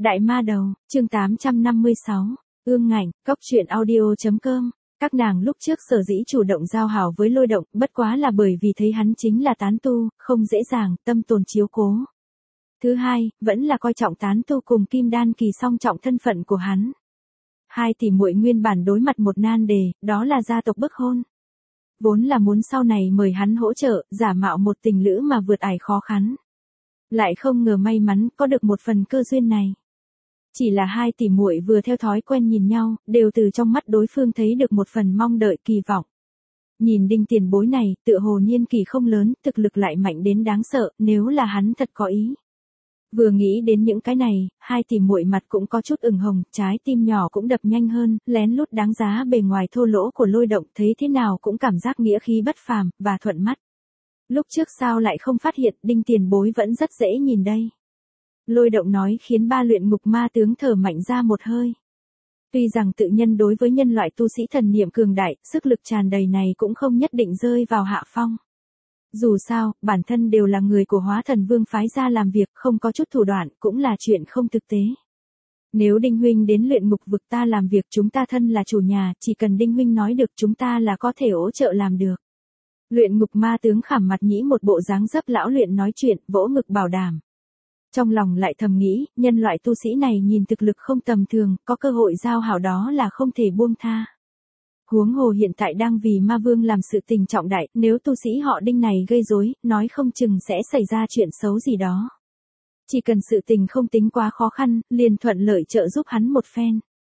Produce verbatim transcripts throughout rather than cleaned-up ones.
Đại ma đầu, chương tám trăm năm mươi sáu, ương ngạnh, cóc truyện audio.com. Các nàng lúc trước sở dĩ chủ động giao hảo với Lôi Động, bất quá là bởi vì thấy hắn chính là tán tu, không dễ dàng, tâm tồn chiếu cố. Thứ hai, vẫn là coi trọng tán tu cùng Kim Đan kỳ song trọng thân phận của hắn. Hai tỷ muội nguyên bản đối mặt một nan đề, đó là gia tộc bức hôn. Vốn là muốn sau này mời hắn hỗ trợ, giả mạo một tình lữ mà vượt ải khó khăn. Lại không ngờ may mắn có được một phần cơ duyên này. Chỉ là hai tỷ muội vừa theo thói quen nhìn nhau, đều từ trong mắt đối phương thấy được một phần mong đợi kỳ vọng. Nhìn Đinh tiền bối này, tựa hồ niên kỳ không lớn, thực lực lại mạnh đến đáng sợ, nếu là hắn thật có ý. Vừa nghĩ đến những cái này, hai tỷ muội mặt cũng có chút ửng hồng, trái tim nhỏ cũng đập nhanh hơn, lén lút đáng giá bề ngoài thô lỗ của Lôi Động, thấy thế nào cũng cảm giác nghĩa khí bất phàm, và thuận mắt. Lúc trước sao lại không phát hiện, Đinh tiền bối vẫn rất dễ nhìn đây. Lôi Động nói khiến ba luyện ngục ma tướng thở mạnh ra một hơi. Tuy rằng tự nhân đối với nhân loại tu sĩ thần niệm cường đại, sức lực tràn đầy này cũng không nhất định rơi vào hạ phong. Dù sao, bản thân đều là người của Hóa Thần Vương phái ra làm việc, không có chút thủ đoạn, cũng là chuyện không thực tế. Nếu Đinh huynh đến luyện ngục vực ta làm việc, chúng ta thân là chủ nhà, chỉ cần Đinh huynh nói được chúng ta là có thể hỗ trợ làm được. Luyện ngục ma tướng khảm mặt nhĩ một bộ dáng dấp lão luyện nói chuyện, vỗ ngực bảo đảm. Trong lòng lại thầm nghĩ, nhân loại tu sĩ này nhìn thực lực không tầm thường, có cơ hội giao hảo đó là không thể buông tha. Huống hồ hiện tại đang vì ma vương làm sự tình trọng đại, nếu tu sĩ họ Đinh này gây rối, nói không chừng sẽ xảy ra chuyện xấu gì đó. Chỉ cần sự tình không tính quá khó khăn, liền thuận lợi trợ giúp hắn một phen.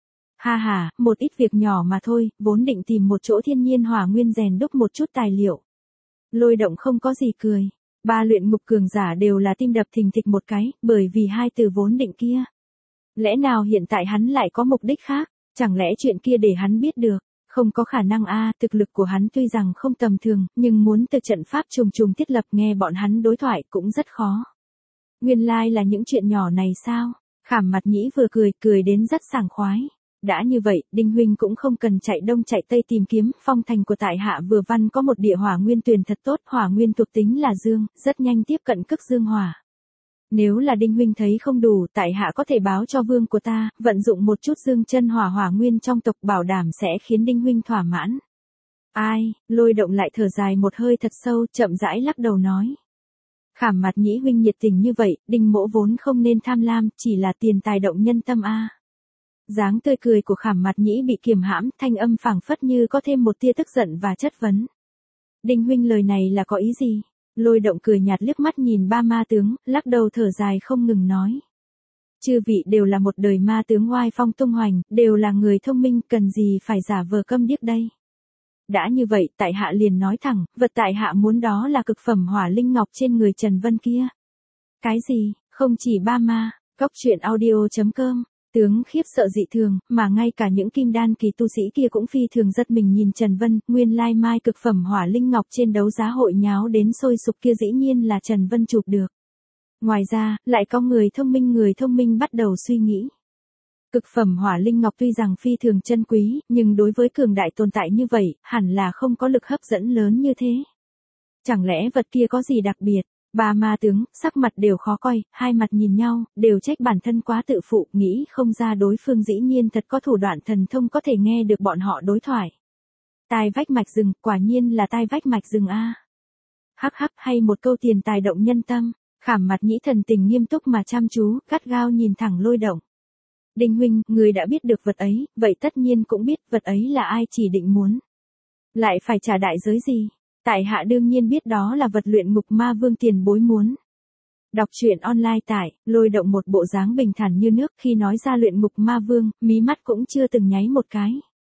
Ha ha, một ít việc nhỏ mà thôi, vốn định tìm một chỗ thiên nhiên hỏa nguyên rèn đúc một chút tài liệu. Lôi Động không có gì cười. Ba luyện ngục cường giả đều là tim đập thình thịch một cái, bởi vì hai từ vốn định kia. Lẽ nào hiện tại hắn lại có mục đích khác, chẳng lẽ chuyện kia để hắn biết được, không có khả năng a, thực lực của hắn tuy rằng không tầm thường, nhưng muốn từ trận pháp trùng trùng thiết lập nghe bọn hắn đối thoại cũng rất khó. Nguyên lai là những chuyện nhỏ này sao? Khảm mặt nhĩ vừa cười, cười đến rất sảng khoái. Đã như vậy, Đinh huynh cũng không cần chạy đông chạy tây tìm kiếm, phong thành của tại hạ vừa văn có một địa hỏa nguyên tuyền thật tốt, hỏa nguyên thuộc tính là dương, rất nhanh tiếp cận cực dương hỏa. Nếu là Đinh huynh thấy không đủ, tại hạ có thể báo cho vương của ta, vận dụng một chút dương chân hỏa hỏa nguyên trong tộc, bảo đảm sẽ khiến Đinh huynh thỏa mãn. Ai, Lôi Động lại thở dài một hơi thật sâu, chậm rãi lắc đầu nói. Khảm mặt nhĩ huynh nhiệt tình như vậy, Đinh mỗ vốn không nên tham lam, chỉ là tiền tài động nhân tâm a. Dáng tươi cười của khảm mặt nhĩ bị kiềm hãm, thanh âm phảng phất như có thêm một tia tức giận và chất vấn. Đinh huynh lời này là có ý gì? Lôi Động cười nhạt liếc mắt nhìn ba ma tướng, lắc đầu thở dài không ngừng nói. Chư vị đều là một đời ma tướng oai phong tung hoành, đều là người thông minh, cần gì phải giả vờ câm điếc đây. Đã như vậy, tại hạ liền nói thẳng, vật tại hạ muốn đó là cực phẩm hỏa linh ngọc trên người Trần Vân kia. Cái gì, không chỉ ba ma, cóc truyện audio.com. Tướng khiếp sợ dị thường, mà ngay cả những kim đan kỳ tu sĩ kia cũng phi thường giật mình nhìn Trần Vân, nguyên lai mai cực phẩm hỏa linh ngọc trên đấu giá hội nháo đến sôi sục kia dĩ nhiên là Trần Vân chụp được. Ngoài ra, lại có người thông minh người thông minh bắt đầu suy nghĩ. Cực phẩm hỏa linh ngọc tuy rằng phi thường chân quý, nhưng đối với cường đại tồn tại như vậy, hẳn là không có lực hấp dẫn lớn như thế. Chẳng lẽ vật kia có gì đặc biệt? Ba ma tướng, sắc mặt đều khó coi, hai mặt nhìn nhau, đều trách bản thân quá tự phụ, nghĩ không ra đối phương dĩ nhiên thật có thủ đoạn thần thông có thể nghe được bọn họ đối thoại. Tai vách mạch rừng, quả nhiên là tai vách mạch rừng a. Hắc hắc, hay một câu tiền tài động nhân tâm, khảm mặt nhĩ thần tình nghiêm túc mà chăm chú, gắt gao nhìn thẳng Lôi Động. Đinh huynh, người đã biết được vật ấy, vậy tất nhiên cũng biết vật ấy là ai chỉ định muốn. Lại phải trả đại giới gì? Tại hạ đương nhiên biết đó là vật luyện ngục ma vương tiền bối muốn. Đọc truyện online tại, Lôi Động một bộ dáng bình thản như nước, khi nói ra luyện ngục ma vương, mí mắt cũng chưa từng nháy một cái.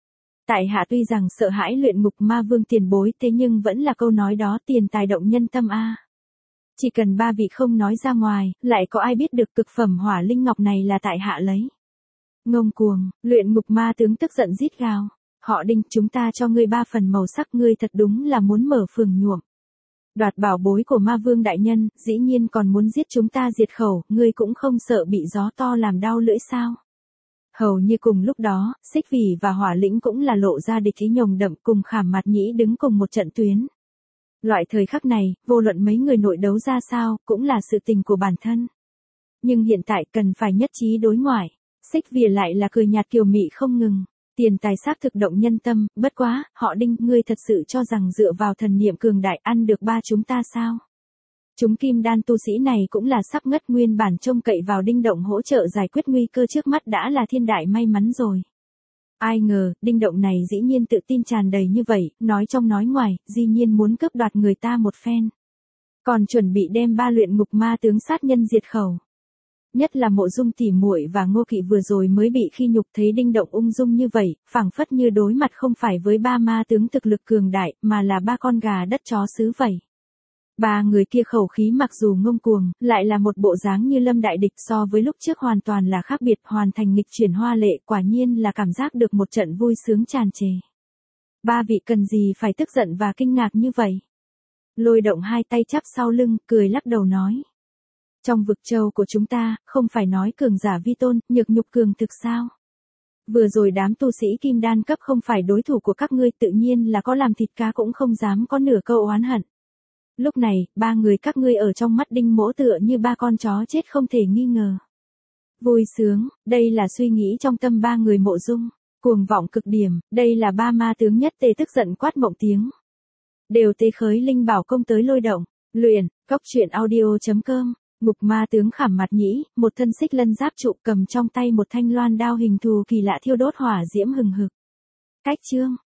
Tại hạ tuy rằng sợ hãi luyện ngục ma vương tiền bối, thế nhưng vẫn là câu nói đó tiền tài động nhân tâm a. Chỉ cần ba vị không nói ra ngoài, lại có ai biết được cực phẩm hỏa linh ngọc này là tại hạ lấy. Ngông cuồng, luyện ngục ma tướng tức giận rít gào. Họ Đinh, chúng ta cho ngươi ba phần màu sắc, ngươi thật đúng là muốn mở phường nhuộm. Đoạt bảo bối của ma vương đại nhân, dĩ nhiên còn muốn giết chúng ta diệt khẩu, ngươi cũng không sợ bị gió to làm đau lưỡi sao? Hầu như cùng lúc đó, Xích Vỉ và Hỏa Lĩnh cũng là lộ ra địch ý nhồng đậm, cùng Khảm mặt nhĩ đứng cùng một trận tuyến. Loại thời khắc này, vô luận mấy người nội đấu ra sao, cũng là sự tình của bản thân. Nhưng hiện tại cần phải nhất trí đối ngoại. Xích Vỉa lại là cười nhạt kiều mị không ngừng. Tiền tài xác thực động nhân tâm, bất quá, họ Đinh, ngươi thật sự cho rằng dựa vào thần niệm cường đại ăn được ba chúng ta sao? Chúng kim đan tu sĩ này cũng là sắp ngất, nguyên bản trông cậy vào Đinh Động hỗ trợ giải quyết nguy cơ trước mắt đã là thiên đại may mắn rồi. Ai ngờ, Đinh Động này dĩ nhiên tự tin tràn đầy như vậy, nói trong nói ngoài, dĩ nhiên muốn cướp đoạt người ta một phen. Còn chuẩn bị đem ba luyện ngục ma tướng sát nhân diệt khẩu. Nhất là Mộ Dung tỉ muội và Ngô Kỵ vừa rồi mới bị khi nhục, thấy Đinh Động ung dung như vậy, phảng phất như đối mặt không phải với ba ma tướng thực lực cường đại, mà là ba con gà đất chó sứ vậy. Ba người kia khẩu khí mặc dù ngông cuồng, lại là một bộ dáng như lâm đại địch, so với lúc trước hoàn toàn là khác biệt, hoàn thành nghịch chuyển hoa lệ, quả nhiên là cảm giác được một trận vui sướng tràn trề. Ba vị cần gì phải tức giận và kinh ngạc như vậy? Lôi Động hai tay chắp sau lưng, cười lắc đầu nói. Trong vực châu của chúng ta, không phải nói cường giả vi tôn, nhược nhục cường thực sao? Vừa rồi đám tu sĩ kim đan cấp không phải đối thủ của các ngươi, tự nhiên là có làm thịt cá cũng không dám có nửa câu oán hận. Lúc này, ba người các ngươi ở trong mắt Đinh Mỗ tựa như ba con chó chết không thể nghi ngờ. Vui sướng, đây là suy nghĩ trong tâm ba người Mộ Dung. Cuồng vọng cực điểm, đây là ba ma tướng nhất tề tức giận quát mộng tiếng. Đều tê khới linh bảo công tới Lôi Động, luyện, cốc truyện audio chấm com. Ngục ma tướng khảm mặt nhĩ, một thân xích lân giáp trụ, cầm trong tay một thanh loan đao hình thù kỳ lạ thiêu đốt hỏa diễm hừng hực. Cách chương